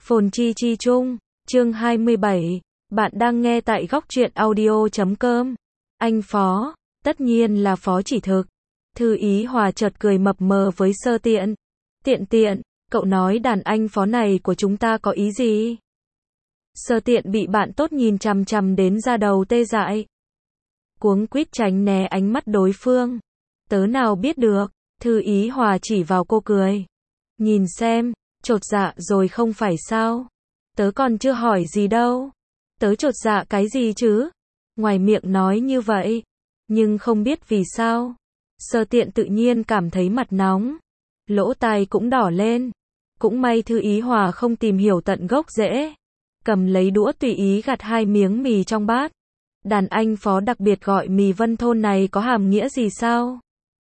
Phồn chi chi chung, chương 27, bạn đang nghe tại góc truyện audio.com. Anh Phó, tất nhiên là Phó chỉ thực. Thư Ý Hòa chợt cười mập mờ với Sơ Tiện. Tiện, cậu nói đàn anh Phó này của chúng ta có ý gì? Sơ Tiện bị bạn tốt nhìn chằm chằm đến da đầu tê dại. Cuống quýt tránh né ánh mắt đối phương. Tớ nào biết được, Thư Ý Hòa chỉ vào cô cười. Nhìn xem, chột dạ rồi không phải sao? Tớ còn chưa hỏi gì đâu. Tớ chột dạ cái gì chứ? Ngoài miệng nói như vậy, nhưng không biết vì sao. Sơ Tiện tự nhiên cảm thấy mặt nóng. Lỗ tai cũng đỏ lên. Cũng may Thư Ý Hòa không tìm hiểu tận gốc rễ. Cầm lấy đũa tùy ý gặt 2 miếng mì trong bát. Đàn anh Phó đặc biệt gọi mì Vân Thôn này có hàm nghĩa gì sao?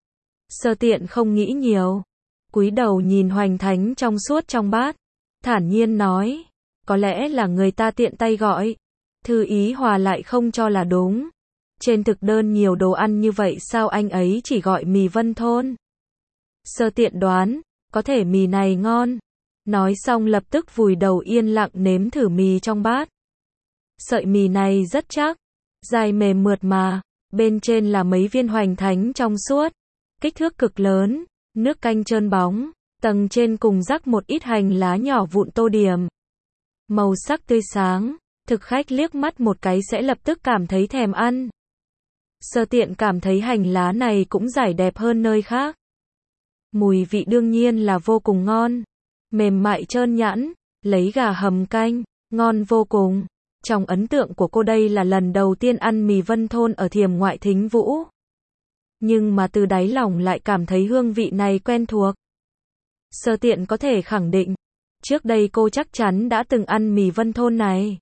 Sơ Tiện không nghĩ nhiều. Cúi đầu nhìn hoành thánh trong suốt trong bát. Thản nhiên nói. Có lẽ là người ta tiện tay gọi. Thư Ý Hòa lại không cho là đúng. Trên thực đơn nhiều đồ ăn như vậy sao anh ấy chỉ gọi mì Vân Thôn? Sơ Tiện đoán, có thể mì này ngon. Nói xong lập tức vùi đầu yên lặng nếm thử mì trong bát. Sợi mì này rất chắc, dai mềm mượt mà, bên trên là mấy viên hoành thánh trong suốt, kích thước cực lớn, nước canh trơn bóng, tầng trên cùng rắc một ít hành lá nhỏ vụn tô điểm. Màu sắc tươi sáng, thực khách liếc mắt một cái sẽ lập tức cảm thấy thèm ăn. Sơ Tiện cảm thấy hành lá này cũng giải đẹp hơn nơi khác. Mùi vị đương nhiên là vô cùng ngon, mềm mại trơn nhẵn, lấy gà hầm canh, ngon vô cùng. Trong ấn tượng của cô đây là lần đầu tiên ăn mì Vân Thôn ở Thiểm Ngoại Thính Vũ. Nhưng mà từ đáy lòng lại cảm thấy hương vị này quen thuộc. Sơ Tiện có thể khẳng định, trước đây cô chắc chắn đã từng ăn mì Vân Thôn này.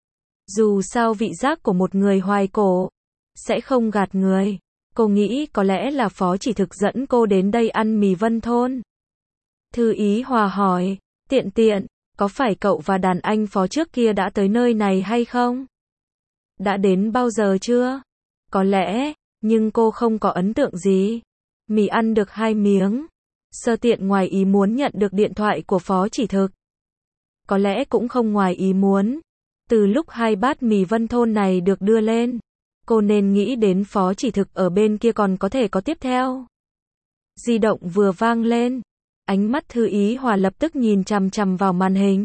Dù sao vị giác của một người hoài cổ sẽ không gạt người. Cô nghĩ có lẽ là Phó chỉ thực dẫn cô đến đây ăn mì Vân Thôn. Thư Ý Hòa hỏi, Tiện, có phải cậu và đàn anh Phó trước kia đã tới nơi này hay không? Đã đến bao giờ chưa? Có lẽ, nhưng cô không có ấn tượng gì. Mì ăn được 2 miếng. Sơ Tiện ngoài ý muốn nhận được điện thoại của Phó chỉ thực. Có lẽ cũng không ngoài ý muốn. Từ lúc 2 bát mì Vân Thôn này được đưa lên, cô nên nghĩ đến Phó chỉ thực ở bên kia còn có thể có tiếp theo. Di động vừa vang lên. Ánh mắt Thư Ý Hòa lập tức nhìn chằm chằm vào màn hình.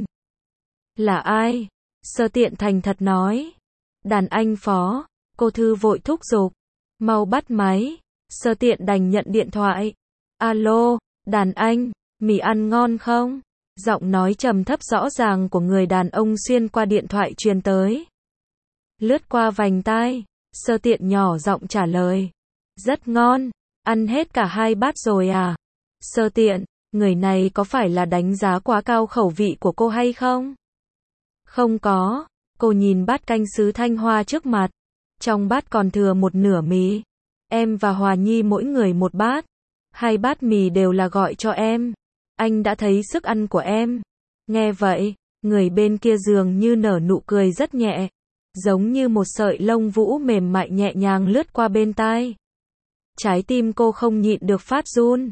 Là ai? Sơ Tiện thành thật nói. Đàn anh Phó. Cô Thư vội thúc giục. Mau bắt máy. Sơ Tiện đành nhận điện thoại. Alo, đàn anh, mì ăn ngon không? Giọng nói trầm thấp rõ ràng của người đàn ông xuyên qua điện thoại truyền tới. Lướt qua vành tai, Sơ Tiện nhỏ giọng trả lời. Rất ngon, ăn hết cả 2 bát rồi à? Sơ Tiện, người này có phải là đánh giá quá cao khẩu vị của cô hay không? Không có, cô nhìn bát canh sứ Thanh Hoa trước mặt. Trong bát còn thừa một nửa mì. Em và Hòa Nhi mỗi người một bát. 2 bát mì đều là gọi cho em. Anh đã thấy sức ăn của em. Nghe vậy, người bên kia dường như nở nụ cười rất nhẹ. Giống như một sợi lông vũ mềm mại nhẹ nhàng lướt qua bên tai. Trái tim cô không nhịn được phát run.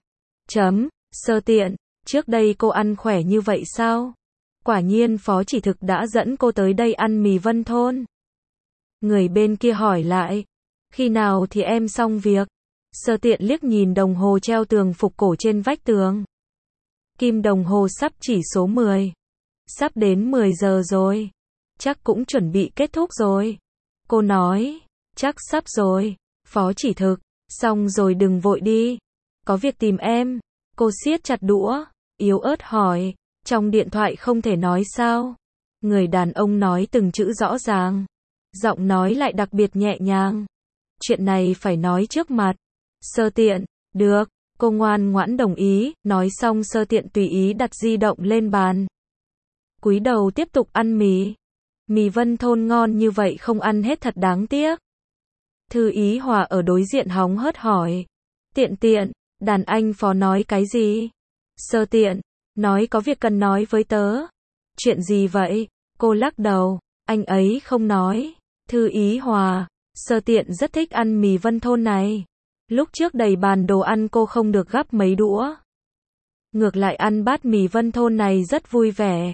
Sơ Tiện, trước đây cô ăn khỏe như vậy sao? Quả nhiên Phó chỉ thực đã dẫn cô tới đây ăn mì Vân Thôn. Người bên kia hỏi lại. Khi nào thì em xong việc? Sơ Tiện liếc nhìn đồng hồ treo tường phục cổ trên vách tường. Kim đồng hồ sắp chỉ số 10. Sắp đến 10 giờ rồi. Chắc cũng chuẩn bị kết thúc rồi. Cô nói. Chắc sắp rồi. Phó chỉ thực. Xong rồi đừng vội đi. Có việc tìm em. Cô siết chặt đũa. Yếu ớt hỏi. Trong điện thoại không thể nói sao? Người đàn ông nói từng chữ rõ ràng. Giọng nói lại đặc biệt nhẹ nhàng. Chuyện này phải nói trước mặt. Sơ Tiện. Được. Cô ngoan ngoãn đồng ý. Nói xong Sơ Tiện tùy ý đặt di động lên bàn. Cúi đầu tiếp tục ăn mì. Mì Vân Thôn ngon như vậy không ăn hết thật đáng tiếc. Thư Ý Hòa ở đối diện hóng hớt hỏi. Tiện, đàn anh Phó nói cái gì? Sơ Tiện. Nói có việc cần nói với tớ. Chuyện gì vậy? Cô lắc đầu. Anh ấy không nói. Thư Ý Hòa. Sơ Tiện rất thích ăn mì Vân Thôn này. Lúc trước đầy bàn đồ ăn cô không được gắp mấy đũa. Ngược lại ăn bát mì Vân Thôn này rất vui vẻ.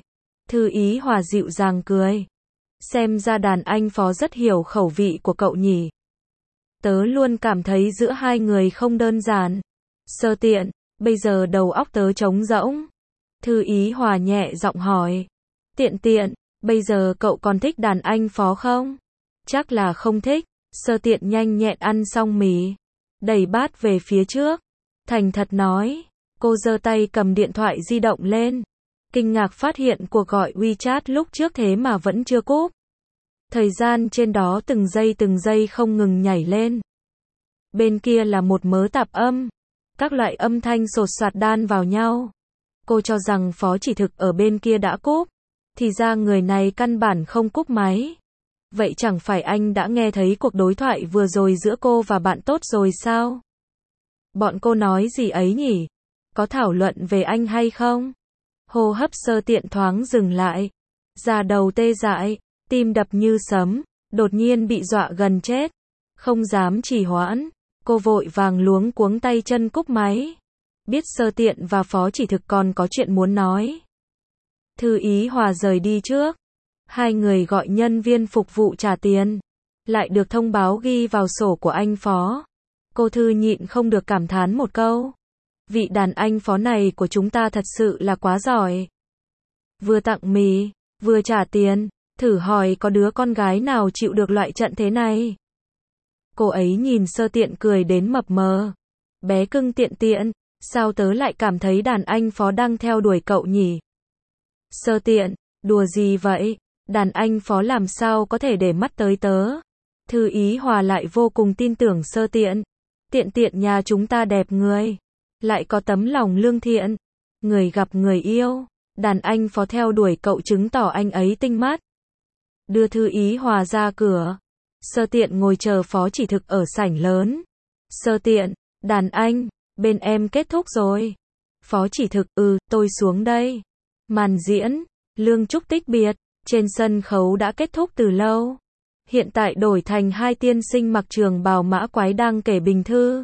Thư Ý Hòa dịu dàng cười. Xem ra đàn anh phó rất hiểu khẩu vị của cậu nhỉ. Tớ luôn cảm thấy giữa hai người không đơn giản. Sơ Tiện, bây giờ đầu óc tớ trống rỗng. Thư Ý Hòa nhẹ giọng hỏi. Tiện Tiện, bây giờ cậu còn thích đàn anh phó không? Chắc là không thích. Sơ Tiện nhanh nhẹn ăn xong mì, đẩy bát về phía trước, thành thật nói. Cô giơ tay cầm điện thoại di động lên, kinh ngạc phát hiện cuộc gọi WeChat lúc trước thế mà vẫn chưa cúp. Thời gian trên đó từng giây không ngừng nhảy lên. Bên kia là một mớ tạp âm, các loại âm thanh sột soạt đan vào nhau. Cô cho rằng Phó Chỉ Thực ở bên kia đã cúp, thì ra người này căn bản không cúp máy. Vậy chẳng phải anh đã nghe thấy cuộc đối thoại vừa rồi giữa cô và bạn tốt rồi sao? Bọn cô nói gì ấy nhỉ? Có thảo luận về anh hay không? Hô hấp Sơ Tiện thoáng dừng lại. Da đầu tê dại, tim đập như sấm, đột nhiên bị dọa gần chết. Không dám trì hoãn, cô vội vàng luống cuống tay chân cúp máy. Biết Sơ Tiện và Phó Chỉ Thực còn có chuyện muốn nói. Thư Ý Hòa rời đi trước. Hai người gọi nhân viên phục vụ trả tiền. Lại được thông báo ghi vào sổ của anh Phó. Cô Thư nhịn không được cảm thán một câu. Vị đàn anh Phó này của chúng ta thật sự là quá giỏi. Vừa tặng mì, vừa trả tiền, thử hỏi có đứa con gái nào chịu được loại trận thế này. Cô ấy nhìn Sơ Tiện cười đến mập mờ. Bé cưng Tiện Tiện, sao tớ lại cảm thấy đàn anh Phó đang theo đuổi cậu nhỉ? Sơ Tiện, đùa gì vậy? Đàn anh Phó làm sao có thể để mắt tới tớ? Thư Ý Hòa lại vô cùng tin tưởng Sơ Tiện. Tiện Tiện nhà chúng ta đẹp người, lại có tấm lòng lương thiện, người gặp người yêu. Đàn anh Phó theo đuổi cậu chứng tỏ anh ấy tinh mắt. Đưa Thư Ý Hòa ra cửa, Sơ Tiện ngồi chờ Phó Chỉ Thực ở sảnh lớn. Sơ Tiện, đàn anh, bên em kết thúc rồi. Phó Chỉ Thực, tôi xuống đây. Màn diễn, Lương Trúc Tích biệt, trên sân khấu đã kết thúc từ lâu. Hiện tại đổi thành hai tiên sinh mặc trường bào mã quái đang kể bình thư.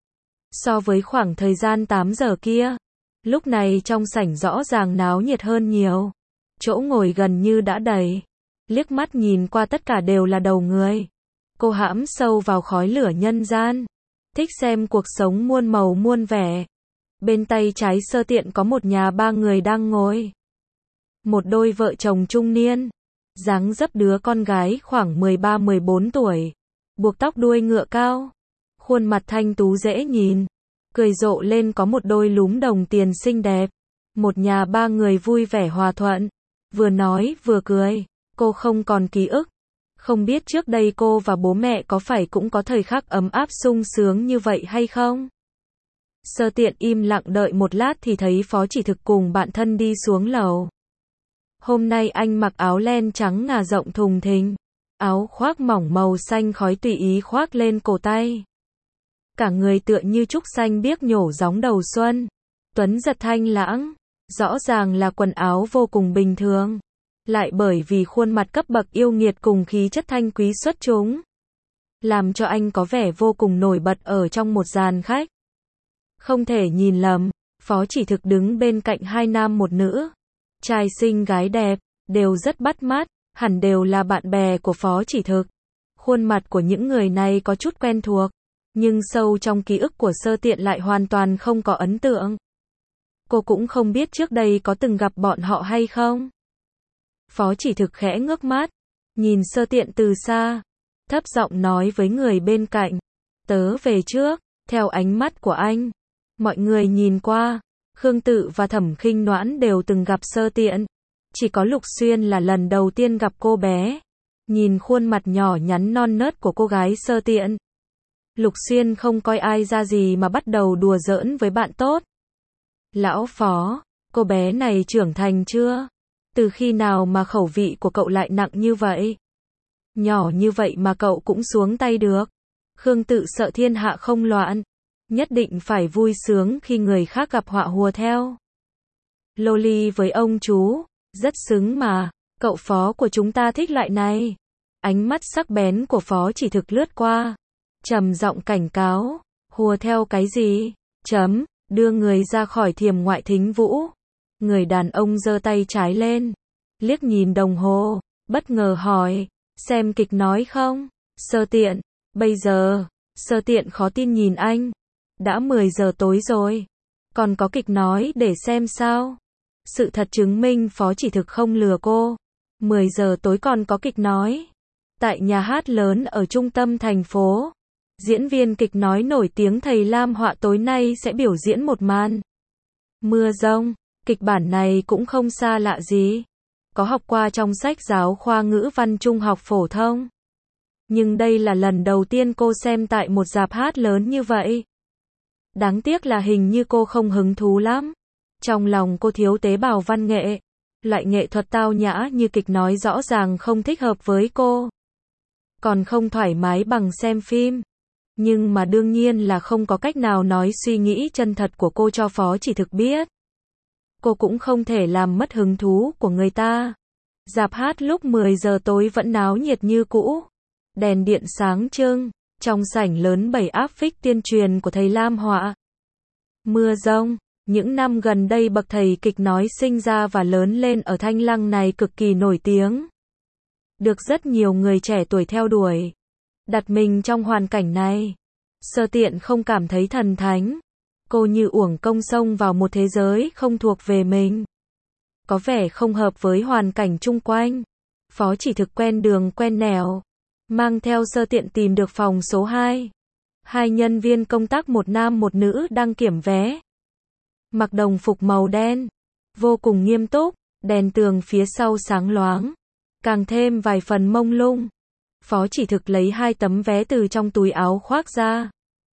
So với khoảng thời gian 8 giờ kia, lúc này trong sảnh rõ ràng náo nhiệt hơn nhiều. Chỗ ngồi gần như đã đầy. Liếc mắt nhìn qua tất cả đều là đầu người. Cô hãm sâu vào khói lửa nhân gian. Thích xem cuộc sống muôn màu muôn vẻ. Bên tay trái Sơ Tiện có một nhà ba người đang ngồi. Một đôi vợ chồng trung niên. Dáng dấp đứa con gái khoảng 13-14 tuổi. Buộc tóc đuôi ngựa cao. Khuôn mặt thanh tú dễ nhìn. Cười rộ lên có một đôi lúm đồng tiền xinh đẹp. Một nhà ba người vui vẻ hòa thuận. Vừa nói vừa cười. Cô không còn ký ức. Không biết trước đây cô và bố mẹ có phải cũng có thời khắc ấm áp sung sướng như vậy hay không? Sơ Tiện im lặng đợi một lát thì thấy Phó Chỉ Thực cùng bạn thân đi xuống lầu. Hôm nay anh mặc áo len trắng ngà rộng thùng thình. Áo khoác mỏng màu xanh khói tùy ý khoác lên cổ tay. Cả người tựa như trúc xanh biếc nhổ gióng đầu xuân. Tuấn giật thanh lãng. Rõ ràng là quần áo vô cùng bình thường. Lại bởi vì khuôn mặt cấp bậc yêu nghiệt cùng khí chất thanh quý xuất chúng, làm cho anh có vẻ vô cùng nổi bật ở trong một dàn khách. Không thể nhìn lầm, Phó Chỉ Thực đứng bên cạnh hai nam một nữ. Trai xinh gái đẹp, đều rất bắt mắt, hẳn đều là bạn bè của Phó Chỉ Thực. Khuôn mặt của những người này có chút quen thuộc, nhưng sâu trong ký ức của Sơ Tiện lại hoàn toàn không có ấn tượng. Cô cũng không biết trước đây có từng gặp bọn họ hay không. Phó Chỉ Thực khẽ ngước mắt, nhìn Sơ Tiện từ xa, thấp giọng nói với người bên cạnh, tớ về trước. Theo ánh mắt của anh, mọi người nhìn qua, Khương Tự và Thẩm Khinh Noãn đều từng gặp Sơ Tiện. Chỉ có Lục Xuyên là lần đầu tiên gặp cô bé. Nhìn khuôn mặt nhỏ nhắn non nớt của cô gái Sơ Tiện, Lục Xuyên không coi ai ra gì mà bắt đầu đùa giỡn với bạn tốt. Lão Phó, cô bé này trưởng thành chưa? Từ khi nào mà khẩu vị của cậu lại nặng như vậy? Nhỏ như vậy mà cậu cũng xuống tay được. Khương Tự sợ thiên hạ không loạn, nhất định phải vui sướng khi người khác gặp họa hùa theo. Loli với ông chú, rất xứng mà, cậu Phó của chúng ta thích loại này. Ánh mắt sắc bén của Phó Chỉ Thực lướt qua, trầm giọng cảnh cáo, hùa theo cái gì? Đưa người ra khỏi thiềm ngoại thính vũ. Người đàn ông giơ tay trái lên, liếc nhìn đồng hồ, bất ngờ hỏi, xem kịch nói không? Sơ Tiện, bây giờ, Sơ Tiện khó tin nhìn anh. Đã 10 giờ tối rồi, còn có kịch nói để xem sao? Sự thật chứng minh Phó Chỉ Thực không lừa cô. 10 giờ tối còn có kịch nói. Tại nhà hát lớn ở trung tâm thành phố, diễn viên kịch nói nổi tiếng thầy Lam Họa tối nay sẽ biểu diễn một màn mưa rông. Kịch bản này cũng không xa lạ gì, có học qua trong sách giáo khoa ngữ văn trung học phổ thông. Nhưng đây là lần đầu tiên cô xem tại một rạp hát lớn như vậy. Đáng tiếc là hình như cô không hứng thú lắm. Trong lòng cô thiếu tế bào văn nghệ. Loại nghệ thuật tao nhã như kịch nói rõ ràng không thích hợp với cô. Còn không thoải mái bằng xem phim. Nhưng mà đương nhiên là không có cách nào nói suy nghĩ chân thật của cô cho Phó Chỉ Thực biết. Cô cũng không thể làm mất hứng thú của người ta. Rạp hát lúc 10 giờ tối vẫn náo nhiệt như cũ. Đèn điện sáng trưng, trong sảnh lớn bày áp phích tuyên truyền của thầy Lam Họa. Mưa rông, những năm gần đây bậc thầy kịch nói sinh ra và lớn lên ở Thanh Lăng này cực kỳ nổi tiếng. Được rất nhiều người trẻ tuổi theo đuổi. Đặt mình trong hoàn cảnh này, Sơ Tiện không cảm thấy thần thánh. Cô như uổng công xông vào một thế giới không thuộc về mình. Có vẻ không hợp với hoàn cảnh chung quanh. Phó Chỉ Thực quen đường quen nẻo, mang theo Sơ Tiện tìm được phòng số 2. Hai nhân viên công tác một nam một nữ đang kiểm vé. Mặc đồng phục màu đen, vô cùng nghiêm túc, đèn tường phía sau sáng loáng, càng thêm vài phần mông lung. Phó Chỉ Thực lấy 2 tấm vé từ trong túi áo khoác ra.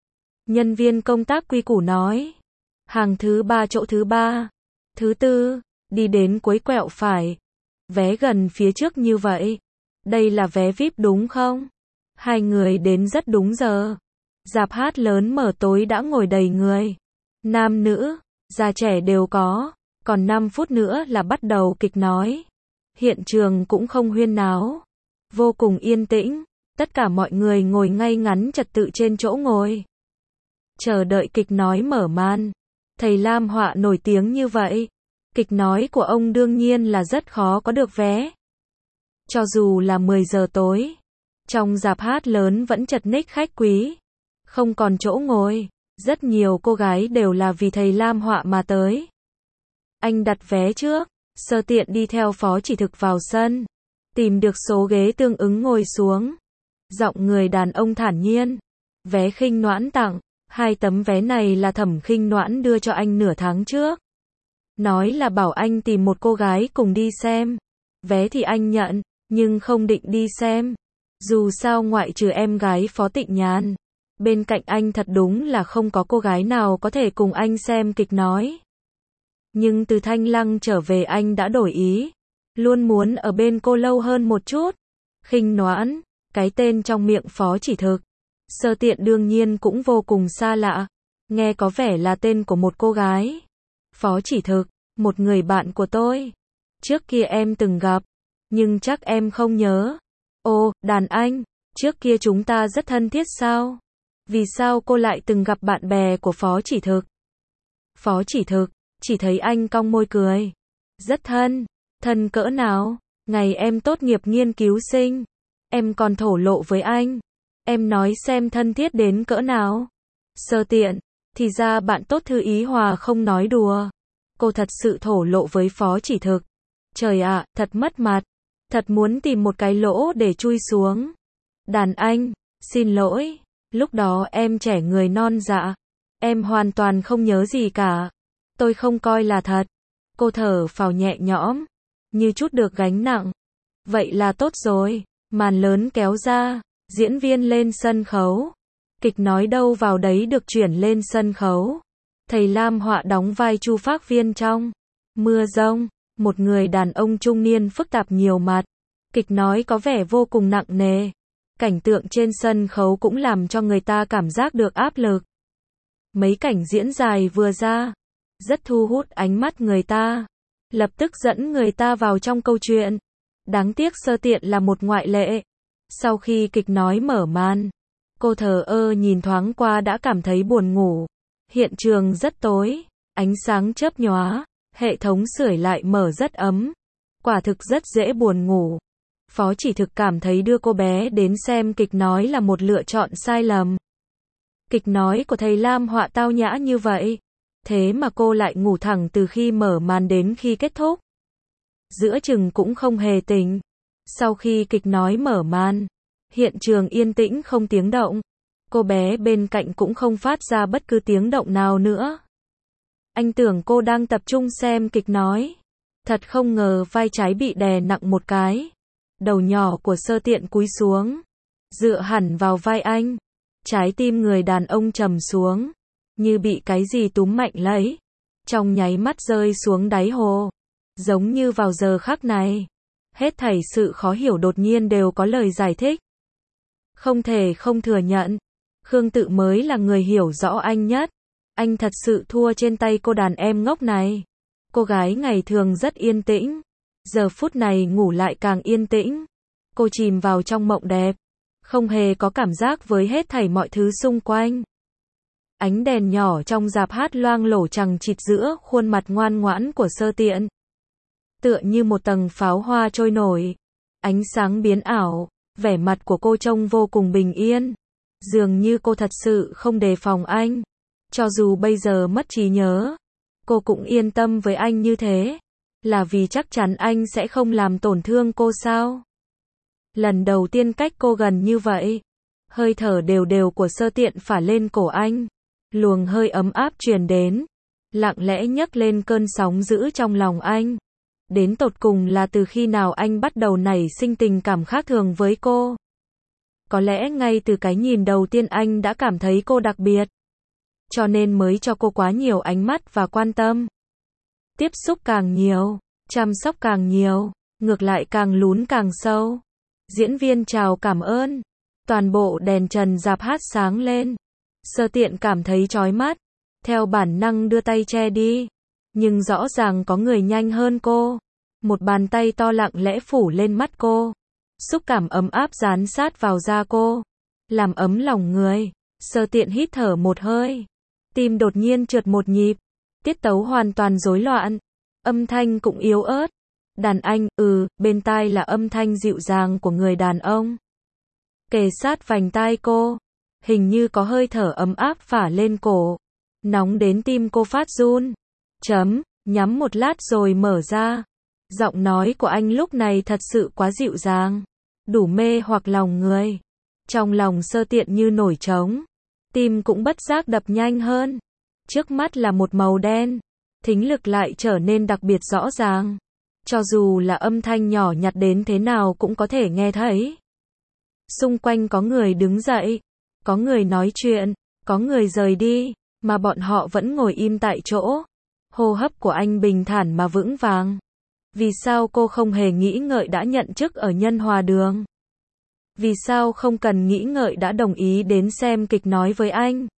Nhân viên công tác quy củ nói, hàng thứ 3 chỗ thứ 3, thứ 4, đi đến cuối quẹo phải. Vé gần phía trước như vậy. Đây là vé VIP đúng không? Hai người đến rất đúng giờ. Rạp hát lớn mở tối đã ngồi đầy người. Nam nữ, già trẻ đều có. Còn 5 phút nữa là bắt đầu kịch nói. Hiện trường cũng không huyên náo. Vô cùng yên tĩnh. Tất cả mọi người ngồi ngay ngắn trật tự trên chỗ ngồi. Chờ đợi kịch nói mở màn. Thầy Lam Họa nổi tiếng như vậy. Kịch nói của ông đương nhiên là rất khó có được vé. Cho dù là 10 giờ tối, trong rạp hát lớn vẫn chật ních khách quý. Không còn chỗ ngồi. Rất nhiều cô gái đều là vì thầy Lam Họa mà tới. Anh đặt vé trước. Sơ Tiện đi theo Phó Chỉ Thực vào sân. Tìm được số ghế tương ứng ngồi xuống. Giọng người đàn ông thản nhiên. Vé Khinh Noãn tặng. 2 tấm vé này là Thẩm Khinh Noãn đưa cho anh nửa tháng trước. Nói là bảo anh tìm một cô gái cùng đi xem. Vé thì anh nhận, nhưng không định đi xem. Dù sao ngoại trừ em gái Phó Tịnh Nhàn, bên cạnh anh thật đúng là không có cô gái nào có thể cùng anh xem kịch nói. Nhưng từ Thanh Lăng trở về anh đã đổi ý. Luôn muốn ở bên cô lâu hơn một chút. Khinh Noãn, cái tên trong miệng Phó Chỉ Thực. Sơ Tiện đương nhiên cũng vô cùng xa lạ. Nghe có vẻ là tên của một cô gái. Phó Chỉ Thực, một người bạn của tôi. Trước kia em từng gặp, nhưng chắc em không nhớ. Ồ, đàn anh, trước kia chúng ta rất thân thiết sao? Vì sao cô lại từng gặp bạn bè của Phó Chỉ Thực? Phó Chỉ Thực, chỉ thấy anh cong môi cười. Rất thân, thân cỡ nào? Ngày em tốt nghiệp nghiên cứu sinh, em còn thổ lộ với anh. Em nói xem thân thiết đến cỡ nào? Sơ Tiện, thì ra bạn tốt Thư Ý Hòa không nói đùa. Cô thật sự thổ lộ với Phó Chỉ Thực. Trời ạ, thật mất mặt. Thật muốn tìm một cái lỗ để chui xuống. Đàn anh, xin lỗi. Lúc đó em trẻ người non dạ. Em hoàn toàn không nhớ gì cả. Tôi không coi là thật. Cô thở phào nhẹ nhõm, như chút được gánh nặng. Vậy là tốt rồi. Màn lớn kéo ra. Diễn viên lên sân khấu. Kịch nói đâu vào đấy được chuyển lên sân khấu. Thầy Lam Họa đóng vai Chu Phác Viên trong Mưa Rông. Một người đàn ông trung niên phức tạp nhiều mặt. Kịch nói có vẻ vô cùng nặng nề. Cảnh tượng trên sân khấu cũng làm cho người ta cảm giác được áp lực. Mấy cảnh diễn dài vừa ra, rất thu hút ánh mắt người ta. Lập tức dẫn người ta vào trong câu chuyện. Đáng tiếc Sơ Tiện là một ngoại lệ. Sau khi kịch nói mở màn, cô thờ ơ nhìn thoáng qua đã cảm thấy buồn ngủ. Hiện trường rất tối, ánh sáng chớp nhóa, hệ thống sưởi lại mở rất ấm. quả thực rất dễ buồn ngủ. Phó Chỉ Thực cảm thấy đưa cô bé đến xem kịch nói là một lựa chọn sai lầm. Kịch nói của thầy Lam Họa tao nhã như vậy, thế mà cô lại ngủ thẳng từ khi mở màn đến khi kết thúc. Giữa chừng cũng không hề tỉnh. Sau khi kịch nói mở màn, hiện trường yên tĩnh không tiếng động. Cô bé bên cạnh cũng không phát ra bất cứ tiếng động nào nữa. Anh tưởng cô đang tập trung xem kịch nói. Thật không ngờ vai trái bị đè nặng một cái. Đầu nhỏ của Sơ Tiện cúi xuống, dựa hẳn vào vai anh. Trái tim người đàn ông trầm xuống, như bị cái gì túm mạnh lấy. Trong nháy mắt rơi xuống đáy hồ. Giống như vào giờ khắc này, hết thảy sự khó hiểu đột nhiên đều có lời giải thích. Không thể không thừa nhận, Khương Tự mới là người hiểu rõ anh nhất. Anh thật sự thua trên tay cô đàn em ngốc này. Cô gái ngày thường rất yên tĩnh, giờ phút này ngủ lại càng yên tĩnh. Cô chìm vào trong mộng đẹp, không hề có cảm giác với hết thảy mọi thứ xung quanh. Ánh đèn nhỏ trong rạp hát loang lổ chằng chịt giữa khuôn mặt ngoan ngoãn của Sơ Tiện. Tựa như một tầng pháo hoa trôi nổi, ánh sáng biến ảo, vẻ mặt của cô trông vô cùng bình yên. Dường như cô thật sự không đề phòng anh. Cho dù bây giờ mất trí nhớ, cô cũng yên tâm với anh như thế. Là vì chắc chắn anh sẽ không làm tổn thương cô sao? Lần đầu tiên cách cô gần như vậy, hơi thở đều đều của Sơ Tiện phả lên cổ anh. Luồng hơi ấm áp truyền đến, lặng lẽ nhấc lên cơn sóng dữ trong lòng anh. Đến tột cùng là từ khi nào anh bắt đầu nảy sinh tình cảm khác thường với cô? Có lẽ ngay từ cái nhìn đầu tiên anh đã cảm thấy cô đặc biệt. Cho nên mới cho cô quá nhiều ánh mắt và quan tâm. Tiếp xúc càng nhiều, chăm sóc càng nhiều, ngược lại càng lún càng sâu. Diễn viên chào cảm ơn. Toàn bộ đèn trần rạp hát sáng lên. Sơ Tiện cảm thấy chói mắt, theo bản năng đưa tay che đi. Nhưng rõ ràng có người nhanh hơn cô. Một bàn tay to lặng lẽ phủ lên mắt cô. Xúc cảm ấm áp dán sát vào da cô, làm ấm lòng người. Sơ Tiện hít thở một hơi, tim đột nhiên trượt một nhịp, tiết tấu hoàn toàn rối loạn, âm thanh cũng yếu ớt. Đàn anh, bên tai là âm thanh dịu dàng của người đàn ông. Kề sát vành tai cô, hình như có hơi thở ấm áp phả lên cổ, nóng đến tim cô phát run. Nhắm một lát rồi mở ra. Giọng nói của anh lúc này thật sự quá dịu dàng, đủ mê hoặc lòng người. Trong lòng Sơ Tiện như nổi trống, tim cũng bất giác đập nhanh hơn. Trước mắt là một màu đen, thính lực lại trở nên đặc biệt rõ ràng. Cho dù là âm thanh nhỏ nhặt đến thế nào cũng có thể nghe thấy. Xung quanh có người đứng dậy, có người nói chuyện, có người rời đi, mà bọn họ vẫn ngồi im tại chỗ. Hô hấp của anh bình thản mà vững vàng. Vì sao cô không hề nghĩ ngợi đã nhận chức ở Nhân Hòa Đường? Vì sao không cần nghĩ ngợi đã đồng ý đến xem kịch nói với anh?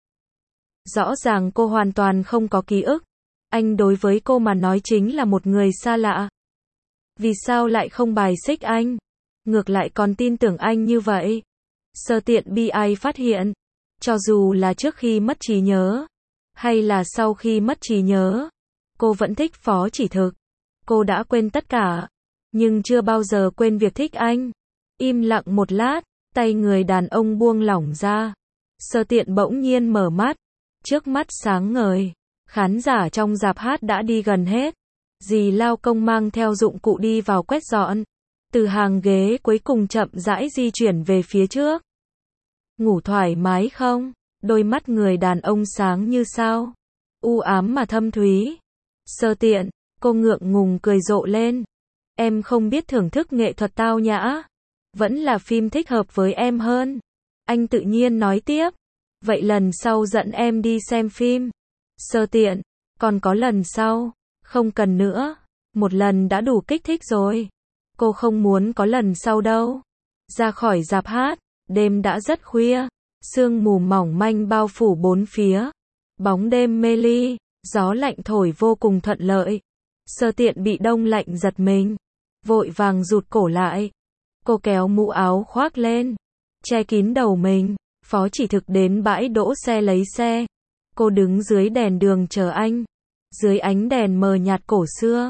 Rõ ràng cô hoàn toàn không có ký ức. Anh đối với cô mà nói chính là một người xa lạ. Vì sao lại không bài xích anh? Ngược lại còn tin tưởng anh như vậy? Sơ Tiện bi ai phát hiện, cho dù là trước khi mất trí nhớ, hay là sau khi mất trí nhớ, cô vẫn thích Phó Chỉ Thực. Cô đã quên tất cả, nhưng chưa bao giờ quên việc thích anh. Im lặng một lát, tay người đàn ông buông lỏng ra. Sơ Tiện bỗng nhiên mở mắt, trước mắt sáng ngời. Khán giả trong rạp hát đã đi gần hết. Dì lao công mang theo dụng cụ đi vào quét dọn. Từ hàng ghế cuối cùng chậm rãi di chuyển về phía trước. Ngủ thoải mái không? Đôi mắt người đàn ông sáng như sao, u ám mà thâm thúy. Sơ Tiện, cô ngượng ngùng cười rộ lên. Em không biết thưởng thức nghệ thuật tao nhã. Vẫn là phim thích hợp với em hơn. Anh tự nhiên nói tiếp. Vậy lần sau dẫn em đi xem phim. Sơ Tiện, còn có lần sau? Không cần nữa. Một lần đã đủ kích thích rồi. Cô không muốn có lần sau đâu. Ra khỏi rạp hát, đêm đã rất khuya. Sương mù mỏng manh bao phủ bốn phía. Bóng đêm mê ly, gió lạnh thổi vô cùng thuận lợi. Sơ Tiện bị đông lạnh giật mình, vội vàng rụt cổ lại. Cô kéo mũ áo khoác lên, che kín đầu mình. Phó Chỉ Thực đến bãi đỗ xe lấy xe. Cô đứng dưới đèn đường chờ anh. Dưới ánh đèn mờ nhạt cổ xưa,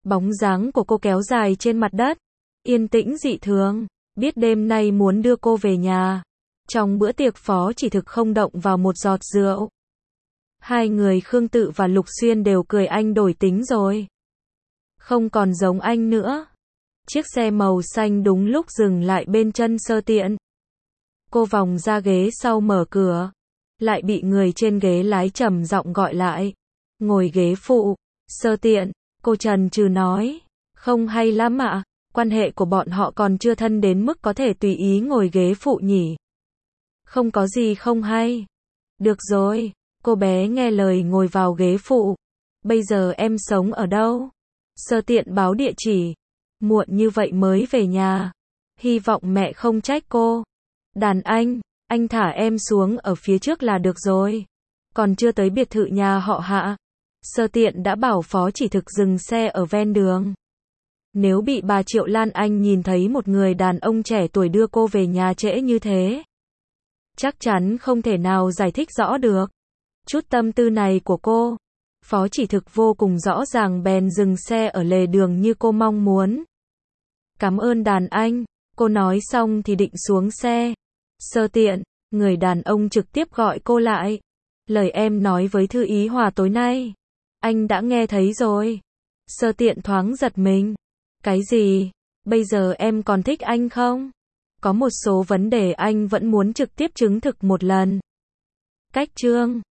Bóng dáng của cô kéo dài trên mặt đất, yên tĩnh dị thường, biết đêm nay muốn đưa cô về nhà. Trong bữa tiệc Phó Chỉ Thực không động vào một giọt rượu. Hai người Khương Tự và Lục Xuyên đều cười anh đổi tính rồi. Không còn giống anh nữa. Chiếc xe màu xanh đúng lúc dừng lại bên chân Sơ Tiện. Cô vòng ra ghế sau mở cửa, lại bị người trên ghế lái trầm giọng gọi lại. Ngồi ghế phụ. Sơ Tiện, cô chần chừ nói. Không hay lắm ạ, quan hệ của bọn họ còn chưa thân đến mức có thể tùy ý ngồi ghế phụ nhỉ. Không có gì không hay. Được rồi, cô bé nghe lời ngồi vào ghế phụ. Bây giờ em sống ở đâu? Sơ Tiện báo địa chỉ. Muộn như vậy mới về nhà. Hy vọng mẹ không trách cô. Đàn anh thả em xuống ở phía trước là được rồi. Còn chưa tới biệt thự nhà họ Hạ. Sơ Tiện đã bảo Phó Chỉ Thực dừng xe ở ven đường. Nếu bị bà Triệu Lan Anh nhìn thấy một người đàn ông trẻ tuổi đưa cô về nhà trễ như thế, chắc chắn không thể nào giải thích rõ được. Chút tâm tư này của cô, Phó Chỉ Thực vô cùng rõ ràng bèn dừng xe ở lề đường như cô mong muốn. Cảm ơn đàn anh, cô nói xong thì định xuống xe. Sơ Tiện, người đàn ông trực tiếp gọi cô lại. Lời em nói với Thư Ý Hòa tối nay, anh đã nghe thấy rồi. Sơ Tiện thoáng giật mình. Cái gì? Bây giờ em còn thích anh không? Có một số vấn đề anh vẫn muốn trực tiếp chứng thực một lần. Cách chương